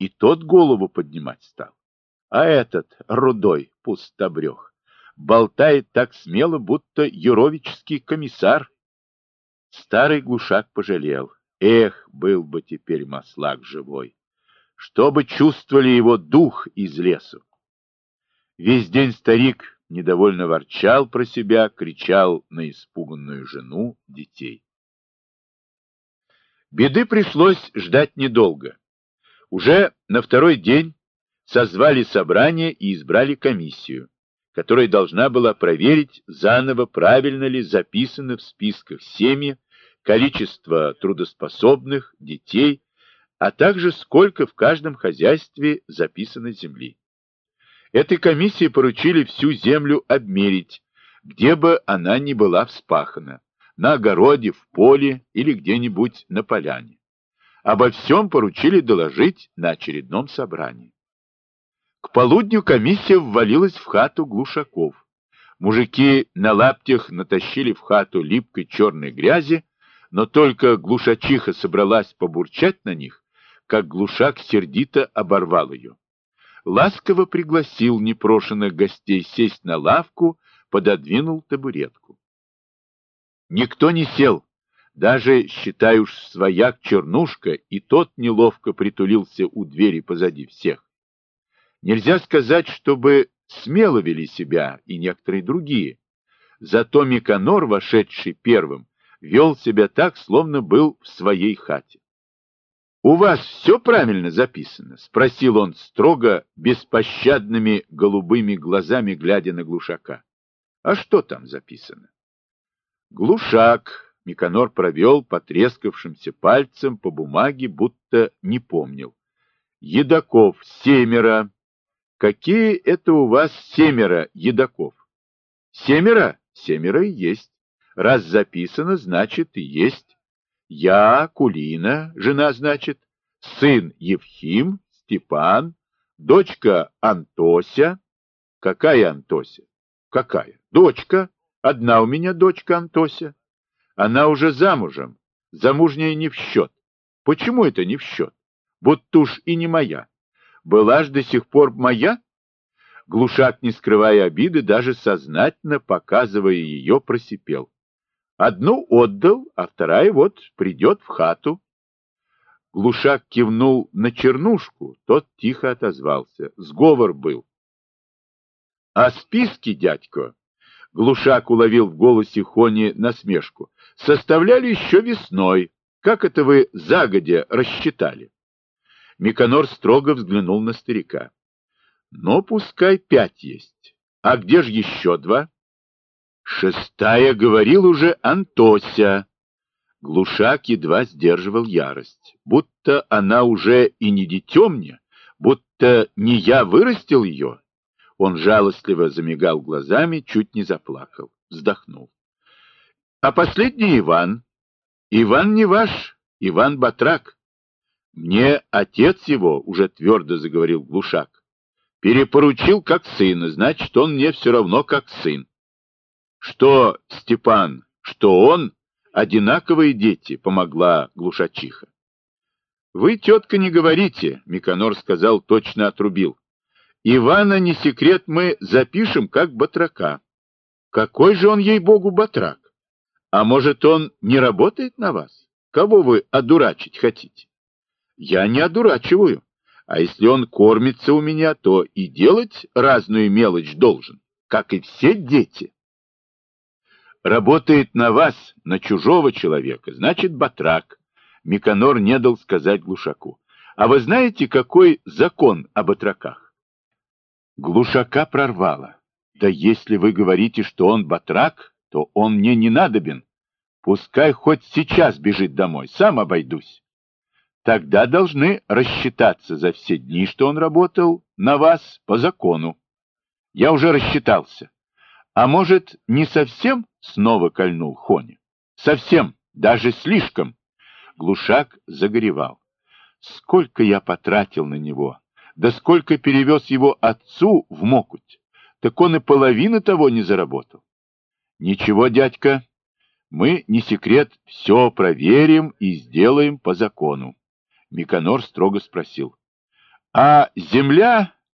и тот голову поднимать стал. А этот, рудой пустобрех, болтает так смело, будто юровический комиссар. Старый глушак пожалел. Эх, был бы теперь Маслак живой, чтобы чувствовали его дух из лесу. Весь день старик недовольно ворчал про себя, кричал на испуганную жену, детей. Беды пришлось ждать недолго. Уже на второй день созвали собрание и избрали комиссию, которая должна была проверить заново, правильно ли записаны в списках семьи, количество трудоспособных, детей, а также сколько в каждом хозяйстве записано земли. Этой комиссии поручили всю землю обмерить, где бы она ни была вспахана, на огороде, в поле или где-нибудь на поляне. Обо всем поручили доложить на очередном собрании. К полудню комиссия ввалилась в хату глушаков. Мужики на лаптях натащили в хату липкой черной грязи, но только глушачиха собралась побурчать на них, как глушак сердито оборвал ее. Ласково пригласил непрошенных гостей сесть на лавку, пододвинул табуретку. Никто не сел, даже, считай уж, свояк Чернушка, и тот неловко притулился у двери позади всех. Нельзя сказать, чтобы смело вели себя и некоторые другие. Зато Миконор, вошедший первым, вел себя так, словно был в своей хате. «У вас все правильно записано?» — спросил он строго, беспощадными голубыми глазами, глядя на глушака. «А что там записано?» Глушак Миконор провел потрескавшимся пальцем по бумаге, будто не помнил. «Едаков 7. Какие это у вас 7 едаков?» «7? 7 и есть. Раз записано, значит и есть. Я, Кулина, жена, значит, сын Евхим, Степан, дочка Антося». «Какая Антося?» «Какая? Дочка. Одна у меня дочка Антося. Она уже замужем. Замужняя не в счет. Почему это не в счет? Будто уж и не моя. Была ж до сих пор моя?» Глушак, не скрывая обиды, даже сознательно показывая ее, просипел. «Одну отдал, а вторая вот придет в хату». Глушак кивнул на Чернушку, тот тихо отозвался. Сговор был. «А списки, дядько», — Глушак уловил в голосе Хони насмешку, — «составляли еще весной. Как это вы загодя рассчитали?» Миконор строго взглянул на старика. «Но пускай 5 есть. А где же еще 2? 6-я, говорил уже, Антося». Глушак едва сдерживал ярость, будто она уже и не дитё мне, будто не я вырастил ее. Он жалостливо замигал глазами, чуть не заплакал, вздохнул. «А последний Иван? Иван не ваш, Иван Батрак. Мне отец его, уже твердо заговорил Глушак, перепоручил как сына, значит, он мне все равно как сын. Что Степан, что он, одинаковые дети», — помогла глушачиха. «Вы, тетка, не говорите», — Миконор сказал, точно отрубил. «Ивана, не секрет, мы запишем как батрака». «Какой же он, ей-богу, батрак? А может, он не работает на вас? Кого вы одурачить хотите?» «Я не одурачиваю. А если он кормится у меня, то и делать разную мелочь должен, как и все дети». «Работает на вас, на чужого человека, значит, батрак», — Миконор не дал сказать Глушаку. «А вы знаете, какой закон о батраках?» Глушака прорвало. «Да если вы говорите, что он батрак, то он мне не надобен. Пускай хоть сейчас бежит домой, сам обойдусь. Тогда должны рассчитаться за все дни, что он работал на вас по закону. Я уже рассчитался. А может, не совсем?» — снова кольнул Хоня. «Совсем, даже слишком». Глушак загоревал. «Сколько я потратил на него, да сколько перевез его отцу в Мокуть, так он и половины того не заработал». «Ничего, дядька, мы, не секрет, все проверим и сделаем по закону». Миконор строго спросил. А земля